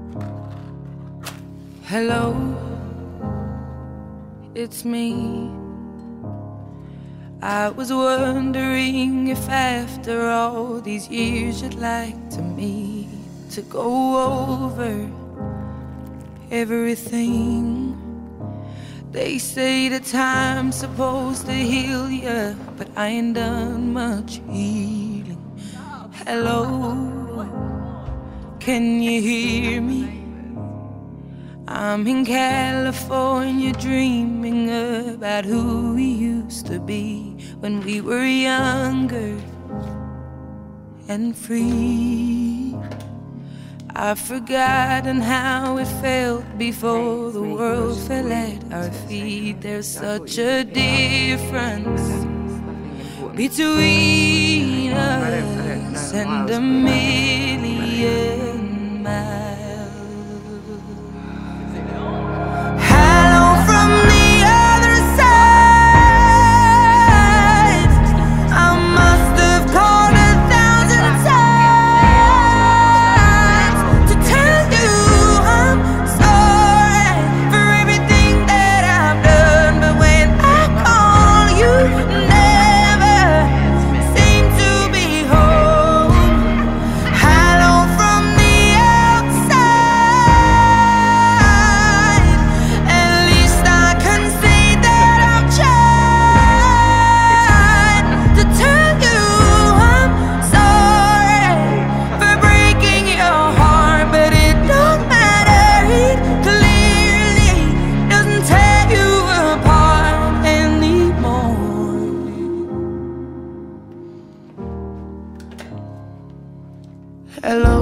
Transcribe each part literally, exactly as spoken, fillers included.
Hello, it's me. I was wondering if after all these years you'd like to meet to go over everything. They say the time's supposed to heal ya, but I ain't done much healing. Hello, can you hear me? I'm in California dreaming about who we used to be when we were younger and free. I've forgotten how it felt before the world fell at our feet. There's such a difference between us and a million miles. Hello,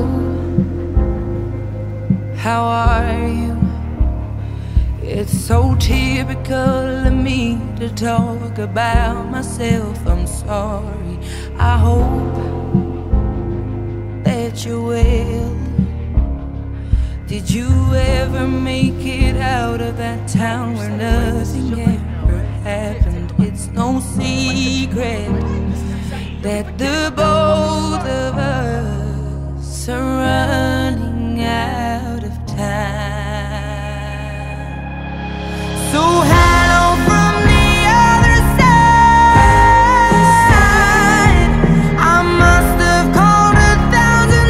how are you? It's so typical of me to talk about myself. I'm sorry. I hope that you're well. Did you ever make it out of that town where nothing ever happened? It's no secret that the both of us are running out of time. So hello from the other side. I must have called a thousand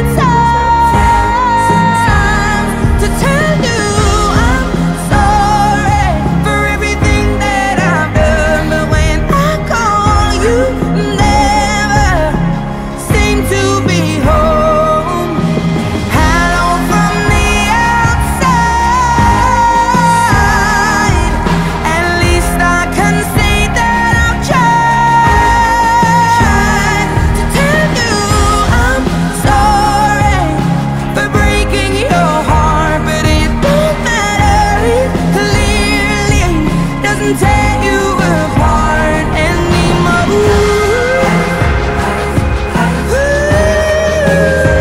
times to tell you I'm sorry for everything that I've done, but when I call you never seem to be home. Tear you apart anymore. Ooh.